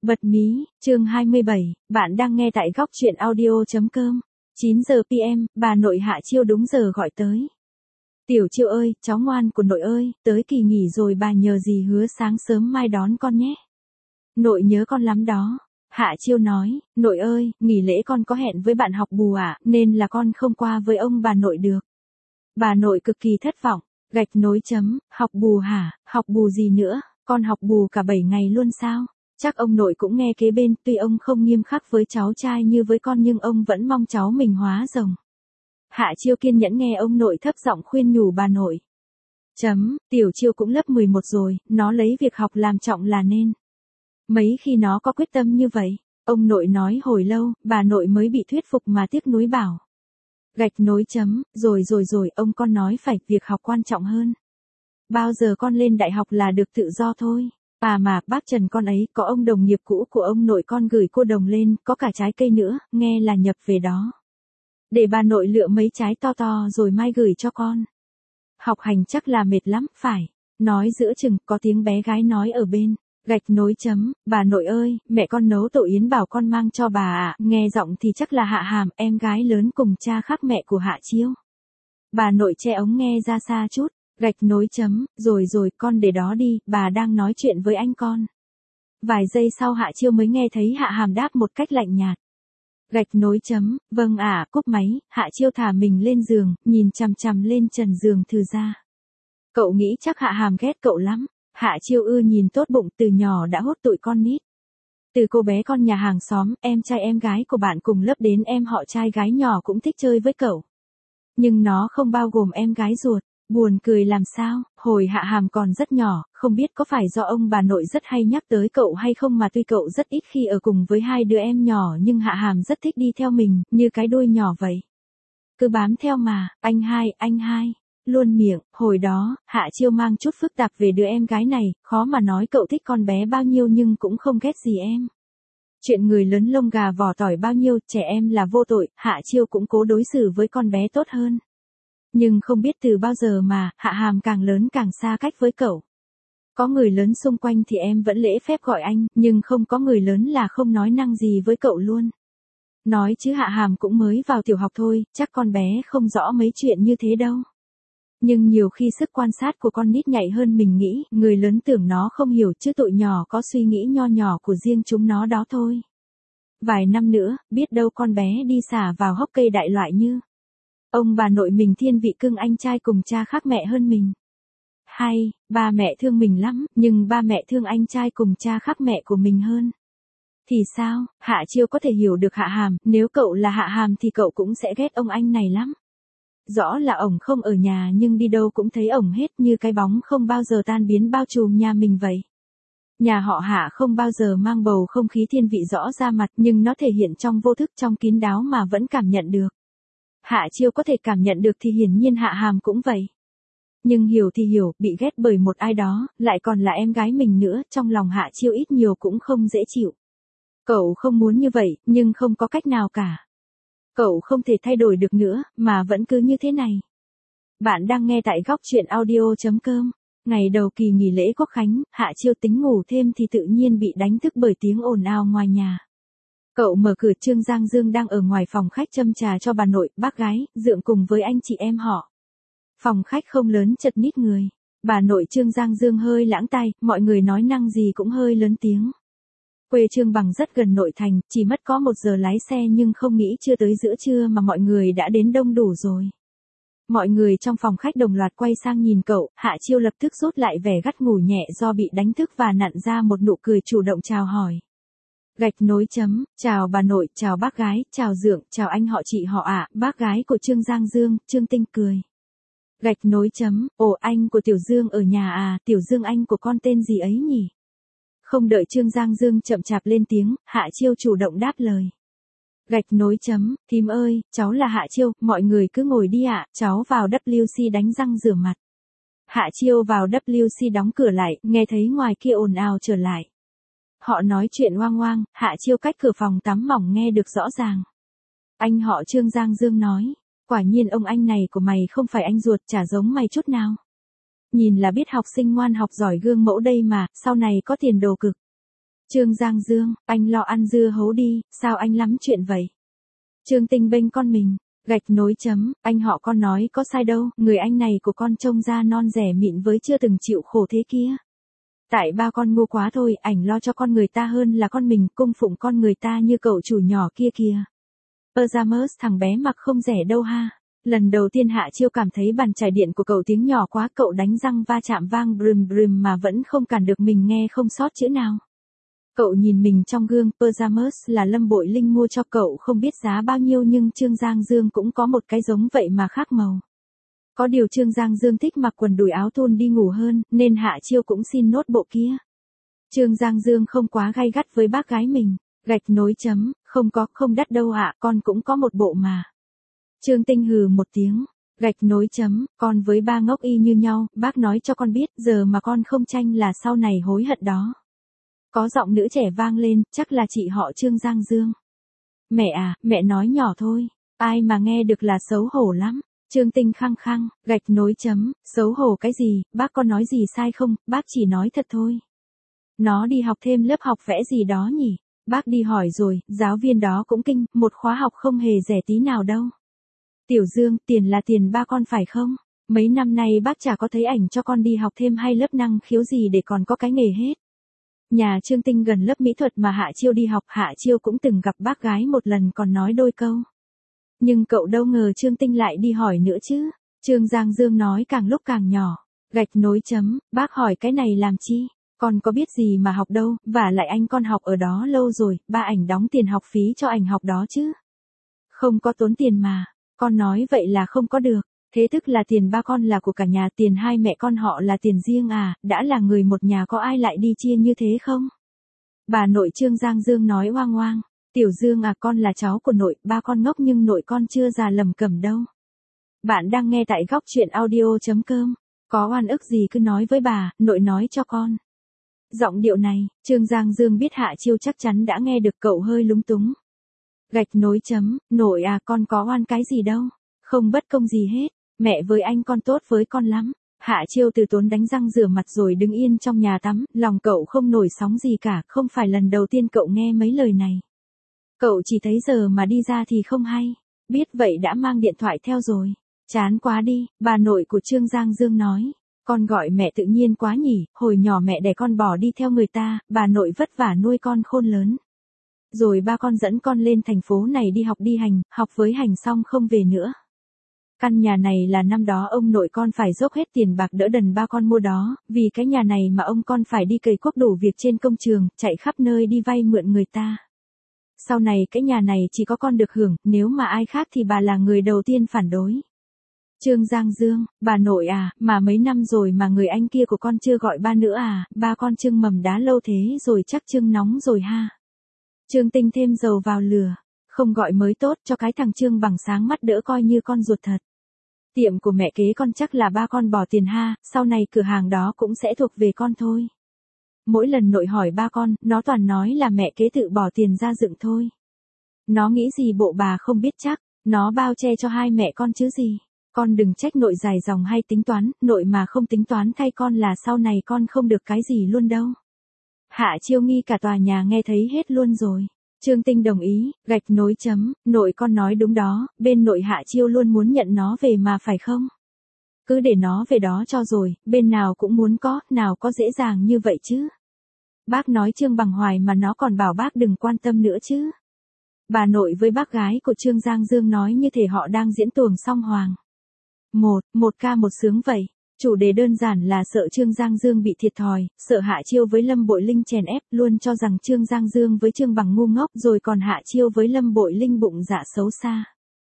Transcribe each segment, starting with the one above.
Bật mí, chương 27, bạn đang nghe tại góc truyện audio.com. 9 giờ PM, bà nội Hạ Chiêu đúng giờ gọi tới. Tiểu Chiêu ơi, cháu ngoan của nội ơi, tới kỳ nghỉ rồi bà nhờ gì hứa sáng sớm mai đón con nhé. Nội nhớ con lắm đó. Hạ Chiêu nói, nội ơi, nghỉ lễ con có hẹn với bạn học bù ạ, nên là con không qua với ông bà nội được. Bà nội cực kỳ thất vọng, gạch nối chấm, học bù hả, học bù gì nữa, con học bù cả 7 ngày luôn sao? Chắc ông nội cũng nghe kế bên, tuy ông không nghiêm khắc với cháu trai như với con nhưng ông vẫn mong cháu mình hóa rồng. Hạ Chiêu kiên nhẫn nghe ông nội thấp giọng khuyên nhủ bà nội. Tiểu Chiêu cũng lớp 11 rồi, nó lấy việc học làm trọng là nên. Mấy khi nó có quyết tâm như vậy, ông nội nói hồi lâu, bà nội mới bị thuyết phục mà tiếc nuối bảo. Gạch nối chấm, rồi, ông con nói phải, việc học quan trọng hơn. Bao giờ con lên đại học là được tự do thôi. À mà, bác Trần con ấy, có ông đồng nghiệp cũ của ông nội con gửi cô đồng lên, có cả trái cây nữa, nghe là nhập về đó. Để bà nội lựa mấy trái to to rồi mai gửi cho con. Học hành chắc là mệt lắm, phải. Nói giữa chừng, có tiếng bé gái nói ở bên. Gạch nối chấm, bà nội ơi, mẹ con nấu tổ yến bảo con mang cho bà ạ, nghe giọng thì chắc là Hạ Hàm, em gái lớn cùng cha khác mẹ của Hạ Chiêu. Bà nội che ống nghe ra xa chút. Gạch nối chấm, rồi, con để đó đi, bà đang nói chuyện với anh con. Vài giây sau Hạ Chiêu mới nghe thấy Hạ Hàm đáp một cách lạnh nhạt. Gạch nối chấm, vâng ạ, cúp máy, Hạ Chiêu thả mình lên giường, nhìn chằm chằm lên trần giường Thư ra. Cậu nghĩ chắc Hạ Hàm ghét cậu lắm. Hạ Chiêu nhìn tốt bụng, từ nhỏ đã hốt tụi con nít. Từ cô bé con nhà hàng xóm, em trai em gái của bạn cùng lớp đến em họ trai gái nhỏ cũng thích chơi với cậu. Nhưng nó không bao gồm em gái ruột. Buồn cười làm sao, hồi Hạ Hàm còn rất nhỏ, không biết có phải do ông bà nội rất hay nhắc tới cậu hay không mà tuy cậu rất ít khi ở cùng với hai đứa em nhỏ nhưng Hạ Hàm rất thích đi theo mình, như cái đuôi nhỏ vậy. Cứ bám theo mà, anh hai, luôn miệng, hồi đó, Hạ Chiêu mang chút phức tạp về đứa em gái này, khó mà nói cậu thích con bé bao nhiêu nhưng cũng không ghét gì em. Chuyện người lớn lông gà vỏ tỏi bao nhiêu, trẻ em là vô tội, Hạ Chiêu cũng cố đối xử với con bé tốt hơn. Nhưng không biết từ bao giờ mà, Hạ Hàm càng lớn càng xa cách với cậu. Có người lớn xung quanh thì em vẫn lễ phép gọi anh, nhưng không có người lớn là không nói năng gì với cậu luôn. Nói chứ Hạ Hàm cũng mới vào tiểu học thôi, chắc con bé không rõ mấy chuyện như thế đâu. Nhưng nhiều khi sức quan sát của con nít nhạy hơn mình nghĩ, người lớn tưởng nó không hiểu chứ tụi nhỏ có suy nghĩ nho nhỏ của riêng chúng nó đó thôi. Vài năm nữa, biết đâu con bé đi xả vào hốc cây đại loại như. Ông bà nội mình thiên vị cưng anh trai cùng cha khác mẹ hơn mình. Hay, ba mẹ thương mình lắm, nhưng ba mẹ thương anh trai cùng cha khác mẹ của mình hơn. Thì sao, Hạ Chiêu có thể hiểu được Hạ Hàm, nếu cậu là Hạ Hàm thì cậu cũng sẽ ghét ông anh này lắm. Rõ là ổng không ở nhà nhưng đi đâu cũng thấy ổng hết như cái bóng không bao giờ tan biến bao trùm nhà mình vậy. Nhà họ Hạ không bao giờ mang bầu không khí thiên vị rõ ra mặt nhưng nó thể hiện trong vô thức trong kín đáo mà vẫn cảm nhận được. Hạ Chiêu có thể cảm nhận được thì hiển nhiên Hạ Hàm cũng vậy. Nhưng hiểu thì hiểu, bị ghét bởi một ai đó, lại còn là em gái mình nữa, trong lòng Hạ Chiêu ít nhiều cũng không dễ chịu. Cậu không muốn như vậy, nhưng không có cách nào cả. Cậu không thể thay đổi được nữa, mà vẫn cứ như thế này. Bạn đang nghe tại góc truyện audio.com. Ngày đầu kỳ nghỉ lễ Quốc Khánh, Hạ Chiêu tính ngủ thêm thì tự nhiên bị đánh thức bởi tiếng ồn ào ngoài nhà. Cậu mở cửa, Trương Giang Dương đang ở ngoài phòng khách châm trà cho bà nội, bác gái, Dượng cùng với anh chị em họ. Phòng khách không lớn chật ních người. Bà nội Trương Giang Dương hơi lãng tai, mọi người nói năng gì cũng hơi lớn tiếng. Quê Trương Bằng rất gần nội thành, chỉ mất có 1 giờ lái xe nhưng không nghĩ chưa tới giữa trưa mà mọi người đã đến đông đủ rồi. Mọi người trong phòng khách đồng loạt quay sang nhìn cậu, Hạ Chiêu lập tức rút lại vẻ gắt ngủ nhẹ do bị đánh thức và nặn ra một nụ cười chủ động chào hỏi. Gạch nối chấm, chào bà nội, chào bác gái, chào Dượng, chào anh họ chị họ ạ, bác gái của Trương Giang Dương, Trương Tinh cười. Gạch nối chấm, ồ anh của Tiểu Dương ở nhà à, Tiểu Dương anh của con tên gì ấy nhỉ? Không đợi Trương Giang Dương chậm chạp lên tiếng, Hạ Chiêu chủ động đáp lời. Gạch nối chấm, thím ơi, cháu là Hạ Chiêu, mọi người cứ ngồi đi ạ, cháu vào WC đánh răng rửa mặt. Hạ Chiêu vào WC đóng cửa lại, nghe thấy ngoài kia ồn ào trở lại. Họ nói chuyện oang oang, Hạ Chiêu cách cửa phòng tắm mỏng nghe được rõ ràng. Anh họ Trương Giang Dương nói, quả nhiên ông anh này của mày không phải anh ruột, chả giống mày chút nào. Nhìn là biết học sinh ngoan học giỏi gương mẫu đây mà, sau này có tiền đồ cực. Trương Giang Dương, anh lo ăn dưa hấu đi, sao anh lắm chuyện vậy? Trương Tinh bênh con mình, gạch nối chấm, anh họ con nói có sai đâu, người anh này của con trông da non rẻ mịn với chưa từng chịu khổ thế kia. Tại ba con ngu quá thôi, ảnh lo cho con người ta hơn là con mình, cung phụng con người ta như cậu chủ nhỏ kia kìa. Pyjamas thằng bé mặc không rẻ đâu ha. Lần đầu tiên Hạ Chiêu cảm thấy bàn chải điện của cậu tiếng nhỏ quá, cậu đánh răng va chạm vang brum brum mà vẫn không cản được mình nghe không sót chữ nào. Cậu nhìn mình trong gương, pyjamas là Lâm Bội Linh mua cho cậu không biết giá bao nhiêu nhưng Trương Giang Dương cũng có một cái giống vậy mà khác màu. Có điều Trương Giang Dương thích mặc quần đùi áo thun đi ngủ hơn, nên Hạ Chiêu cũng xin nốt bộ kia. Trương Giang Dương không quá gay gắt với bác gái mình, gạch nối chấm, không đắt đâu ạ, con cũng có một bộ mà. Trương Tinh hừ một tiếng, gạch nối chấm, con với ba ngốc y như nhau, bác nói cho con biết, giờ mà con không tranh là sau này hối hận đó. Có giọng nữ trẻ vang lên, chắc là chị họ Trương Giang Dương. Mẹ à, mẹ nói nhỏ thôi, ai mà nghe được là xấu hổ lắm. Trương Tinh khăng khăng, gạch nối chấm, xấu hổ cái gì, bác có nói gì sai không, bác chỉ nói thật thôi. Nó đi học thêm lớp học vẽ gì đó nhỉ, bác đi hỏi rồi, giáo viên đó cũng kinh, một khóa học không hề rẻ tí nào đâu. Tiểu Dương, tiền là tiền ba con phải không? Mấy năm nay bác chả có thấy ảnh cho con đi học thêm hay lớp năng khiếu gì để còn có cái nghề hết. Nhà Trương Tinh gần lớp mỹ thuật mà Hạ Chiêu đi học, Hạ Chiêu cũng từng gặp bác gái một lần còn nói đôi câu. Nhưng cậu đâu ngờ Trương Tinh lại đi hỏi nữa chứ. Trương Giang Dương nói càng lúc càng nhỏ, gạch nối chấm, bác hỏi cái này làm chi? Con có biết gì mà học đâu, và lại anh con học ở đó lâu rồi, ba ảnh đóng tiền học phí cho ảnh học đó chứ. Không có tốn tiền mà, con nói vậy là không có được, thế tức là tiền ba con là của cả nhà, tiền hai mẹ con họ là tiền riêng à, đã là người một nhà có ai lại đi chia như thế không? Bà nội Trương Giang Dương nói oang oang, Tiểu Dương à, con là cháu của nội, ba con ngốc nhưng nội con chưa già lầm cẩm đâu. Bạn đang nghe tại góc truyện audio.com, có oan ức gì cứ nói với bà, nội nói cho con. Giọng điệu này, Trương Giang Dương biết Hạ Chiêu chắc chắn đã nghe được, cậu hơi lúng túng. Gạch nối chấm, nội à, con có oan cái gì đâu, không bất công gì hết, mẹ với anh con tốt với con lắm. Hạ Chiêu từ tốn đánh răng rửa mặt rồi đứng yên trong nhà tắm, lòng cậu không nổi sóng gì cả, không phải lần đầu tiên cậu nghe mấy lời này. Cậu chỉ thấy giờ mà đi ra thì không hay, biết vậy đã mang điện thoại theo rồi. Chán quá đi, bà nội của Trương Giang Dương nói. Con gọi mẹ tự nhiên quá nhỉ, hồi nhỏ mẹ đẻ con bỏ đi theo người ta, bà nội vất vả nuôi con khôn lớn. Rồi ba con dẫn con lên thành phố này đi học đi hành, học với hành xong không về nữa. Căn nhà này là năm đó ông nội con phải dốc hết tiền bạc đỡ đần ba con mua đó, vì cái nhà này mà ông con phải đi cày cuốc đủ việc trên công trường, chạy khắp nơi đi vay mượn người ta. Sau này cái nhà này chỉ có con được hưởng, nếu mà ai khác thì bà là người đầu tiên phản đối. Trương Giang Dương, bà nội à, mà mấy năm rồi mà người anh kia của con chưa gọi ba nữa à, ba con chưng mầm đá lâu thế rồi chắc chưng nóng rồi ha. Trương Tinh thêm dầu vào lửa, không gọi mới tốt cho cái thằng Trương bằng sáng mắt đỡ coi như con ruột thật. Tiệm của mẹ kế con chắc là ba con bỏ tiền ha, sau này cửa hàng đó cũng sẽ thuộc về con thôi. Mỗi lần nội hỏi ba con, nó toàn nói là mẹ kế tự bỏ tiền ra dựng thôi. Nó nghĩ gì bộ bà không biết chắc, nó bao che cho hai mẹ con chứ gì. Con đừng trách nội dài dòng hay tính toán, nội mà không tính toán thay con là sau này con không được cái gì luôn đâu. Hạ Chiêu nghi cả tòa nhà nghe thấy hết luôn rồi. Trương Tinh đồng ý, gạch nối chấm, nội con nói đúng đó, bên nội Hạ Chiêu luôn muốn nhận nó về mà phải không? Cứ để nó về đó cho rồi, bên nào cũng muốn có, nào có dễ dàng như vậy chứ. Bác nói Trương bằng hoài mà nó còn bảo bác đừng quan tâm nữa chứ. Bà nội với bác gái của Trương Giang Dương nói như thể họ đang diễn tuồng song hoàng. Một ca một sướng vậy. Chủ đề đơn giản là sợ Trương Giang Dương bị thiệt thòi, sợ Hạ Chiêu với Lâm Bội Linh chèn ép, luôn cho rằng Trương Giang Dương với Trương bằng ngu ngốc, rồi còn Hạ Chiêu với Lâm Bội Linh bụng dạ xấu xa.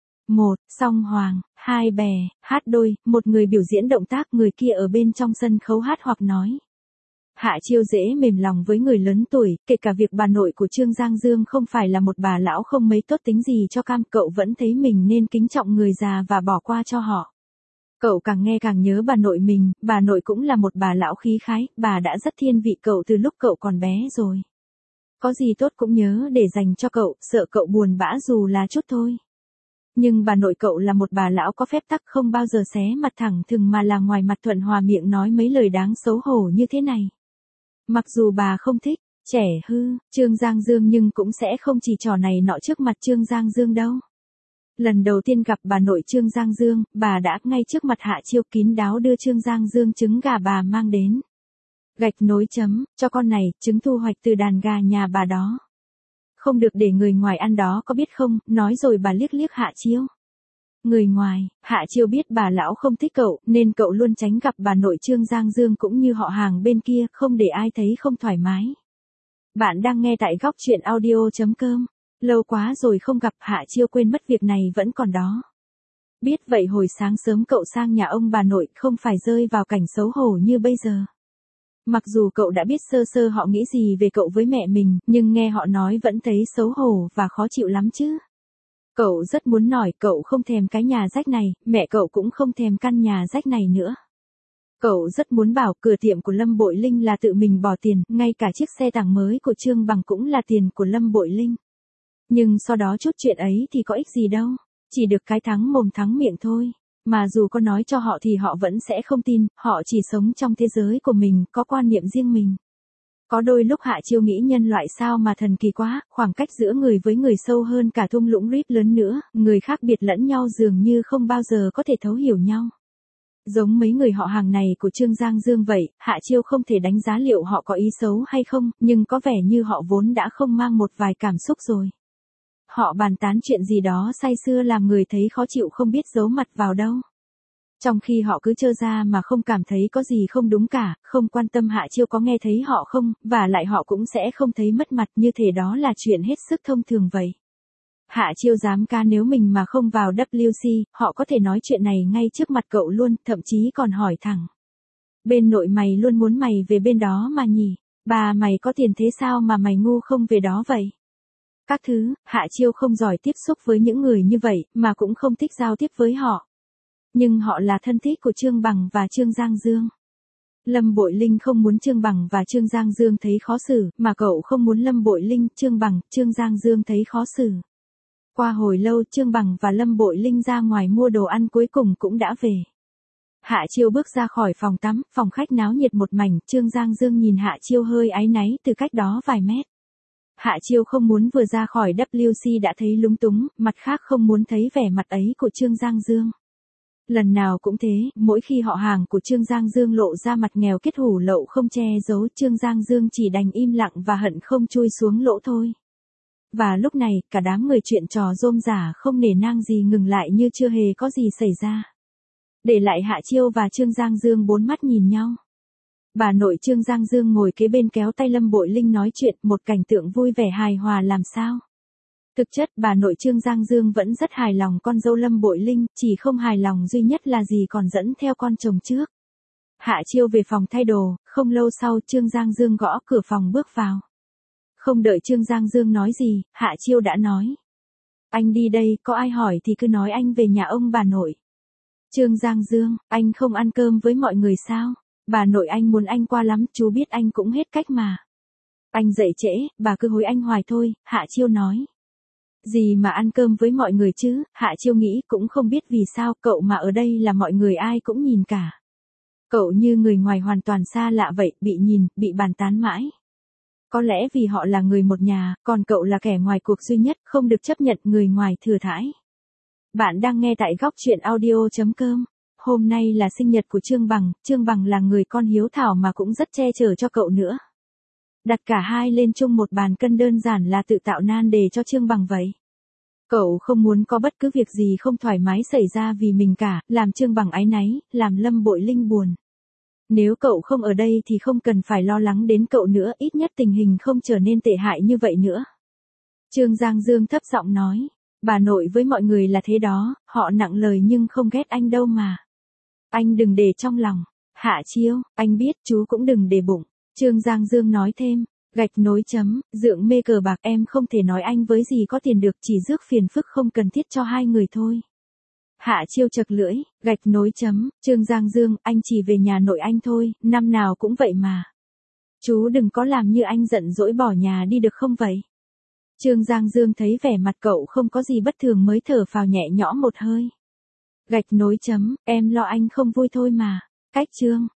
Song hoàng, hai bè, hát đôi, một người biểu diễn động tác, người kia ở bên trong sân khấu hát hoặc nói. Hạ Chiêu dễ mềm lòng với người lớn tuổi, kể cả việc bà nội của Trương Giang Dương không phải là một bà lão không mấy tốt tính gì cho cam, cậu vẫn thấy mình nên kính trọng người già và bỏ qua cho họ. Cậu càng nghe càng nhớ bà nội mình, bà nội cũng là một bà lão khí khái, bà đã rất thiên vị cậu từ lúc cậu còn bé rồi. Có gì tốt cũng nhớ để dành cho cậu, sợ cậu buồn bã dù là chút thôi. Nhưng bà nội cậu là một bà lão có phép tắc, không bao giờ xé mặt thẳng thừng mà là ngoài mặt thuận hòa miệng nói mấy lời đáng xấu hổ như thế này. Mặc dù bà không thích, Trẻ hư, Trương Giang Dương nhưng cũng sẽ không chỉ trò này nọ trước mặt Trương Giang Dương đâu. Lần đầu tiên gặp bà nội Trương Giang Dương, bà đã ngay trước mặt Hạ Chiêu kín đáo đưa Trương Giang Dương trứng gà bà mang đến. Gạch nối chấm, cho con này, trứng thu hoạch từ đàn gà nhà bà đó. Không được để người ngoài ăn đó có biết không, nói rồi bà liếc liếc Hạ Chiêu. Người ngoài, Hạ Chiêu biết bà lão không thích cậu, nên cậu luôn tránh gặp bà nội Trương Giang Dương cũng như họ hàng bên kia, không để ai thấy không thoải mái. Bạn đang nghe tại góc truyện audio.com. Lâu quá rồi không gặp, Hạ Chiêu quên mất việc này vẫn còn đó. Biết vậy hồi sáng sớm cậu sang nhà ông bà nội không phải rơi vào cảnh xấu hổ như bây giờ. Mặc dù cậu đã biết sơ sơ họ nghĩ gì về cậu với mẹ mình, nhưng nghe họ nói vẫn thấy xấu hổ và khó chịu lắm chứ. Cậu rất muốn nói cậu không thèm cái nhà rách này, mẹ cậu cũng không thèm căn nhà rách này nữa. Cậu rất muốn bảo cửa tiệm của Lâm Bội Linh là tự mình bỏ tiền, ngay cả chiếc xe tàng mới của Trương Bằng cũng là tiền của Lâm Bội Linh. Nhưng sau đó chút chuyện ấy thì có ích gì đâu, chỉ được cái thắng mồm thắng miệng thôi. Mà dù có nói cho họ thì họ vẫn sẽ không tin, họ chỉ sống trong thế giới của mình, có quan niệm riêng mình. Có đôi lúc Hạ Chiêu nghĩ nhân loại sao mà thần kỳ quá, khoảng cách giữa người với người sâu hơn cả thung lũng Rip lớn nữa, người khác biệt lẫn nhau dường như không bao giờ có thể thấu hiểu nhau. Giống mấy người họ hàng này của Trương Giang Dương vậy, Hạ Chiêu không thể đánh giá liệu họ có ý xấu hay không, nhưng có vẻ như họ vốn đã không mang một vài cảm xúc rồi. Họ bàn tán chuyện gì đó say sưa làm người thấy khó chịu không biết giấu mặt vào đâu. Trong khi họ cứ trơ ra mà không cảm thấy có gì không đúng cả, không quan tâm Hạ Chiêu có nghe thấy họ không, và lại họ cũng sẽ không thấy mất mặt như thể đó là chuyện hết sức thông thường vậy. Hạ Chiêu dám ca nếu mình mà không vào WC, họ có thể nói chuyện này ngay trước mặt cậu luôn, thậm chí còn hỏi thẳng. Bên nội mày luôn muốn mày về bên đó mà nhỉ, bà mày có tiền thế sao mà mày ngu không về đó vậy? Các thứ, Hạ Chiêu không giỏi tiếp xúc với những người như vậy, mà cũng không thích giao tiếp với họ. Nhưng họ là thân thích của Trương Bằng và Trương Giang Dương. Lâm Bội Linh không muốn Trương Bằng và Trương Giang Dương thấy khó xử, mà cậu không muốn Lâm Bội Linh, Trương Bằng, Trương Giang Dương thấy khó xử. Qua hồi lâu Trương Bằng và Lâm Bội Linh ra ngoài mua đồ ăn cuối cùng cũng đã về. Hạ Chiêu bước ra khỏi phòng tắm, phòng khách náo nhiệt một mảnh, Trương Giang Dương nhìn Hạ Chiêu hơi áy náy từ cách đó vài mét. Hạ Chiêu không muốn vừa ra khỏi WC đã thấy lúng túng, mặt khác không muốn thấy vẻ mặt ấy của Trương Giang Dương. Lần nào cũng thế, mỗi khi họ hàng của Trương Giang Dương lộ ra mặt nghèo kết hủ lậu không che giấu, Trương Giang Dương chỉ đành im lặng và hận không chui xuống lỗ thôi. Và lúc này, cả đám người chuyện trò rôm rả không nể nang gì ngừng lại như chưa hề có gì xảy ra. Để lại Hạ Chiêu và Trương Giang Dương bốn mắt nhìn nhau. Bà nội Trương Giang Dương ngồi kế bên kéo tay Lâm Bội Linh nói chuyện, một cảnh tượng vui vẻ hài hòa làm sao. Thực chất bà nội Trương Giang Dương vẫn rất hài lòng con dâu Lâm Bội Linh, chỉ không hài lòng duy nhất là gì còn dẫn theo con chồng trước. Hạ Chiêu về phòng thay đồ, không lâu sau Trương Giang Dương gõ cửa phòng bước vào. Không đợi Trương Giang Dương nói gì, Hạ Chiêu đã nói. Anh đi đây, có ai hỏi thì cứ nói anh về nhà ông bà nội. Trương Giang Dương, anh không ăn cơm với mọi người sao? Bà nội anh muốn anh qua lắm, chú biết anh cũng hết cách mà. Anh dậy trễ, bà cứ hối anh hoài thôi, Hạ Chiêu nói. Gì mà ăn cơm với mọi người chứ, Hạ Chiêu nghĩ cũng không biết vì sao cậu mà ở đây là mọi người ai cũng nhìn cả. Cậu như người ngoài hoàn toàn xa lạ vậy, bị nhìn, bị bàn tán mãi. Có lẽ vì họ là người một nhà, còn cậu là kẻ ngoài cuộc duy nhất, không được chấp nhận người ngoài thừa thãi. Bạn đang nghe tại góc truyện audio.com. Hôm nay là sinh nhật của Trương Bằng là người con hiếu thảo mà cũng rất che chở cho cậu nữa. Đặt cả hai lên chung một bàn cân đơn giản là tự tạo nan đề cho Trương Bằng vậy. Cậu không muốn có bất cứ việc gì không thoải mái xảy ra vì mình cả, làm Trương Bằng áy náy, làm Lâm Bội Linh buồn. Nếu cậu không ở đây thì không cần phải lo lắng đến cậu nữa, ít nhất tình hình không trở nên tệ hại như vậy nữa. Trương Giang Dương thấp giọng nói, bà nội với mọi người là thế đó, họ nặng lời nhưng không ghét anh đâu mà. Anh đừng để trong lòng. Hạ Chiêu, anh biết chú cũng đừng để bụng. Trương Giang Dương nói thêm, gạch nối chấm, dượng mê cờ bạc em không thể nói anh với gì có tiền được, chỉ rước phiền phức không cần thiết cho hai người thôi. Hạ Chiêu chật lưỡi, gạch nối chấm, Trương Giang Dương, anh chỉ về nhà nội anh thôi, năm nào cũng vậy mà. Chú đừng có làm như anh giận dỗi bỏ nhà đi được không vậy? Trương Giang Dương thấy vẻ mặt cậu không có gì bất thường mới thở phào nhẹ nhõm một hơi. Gạch nối chấm, em lo anh không vui thôi mà. Cách Trương.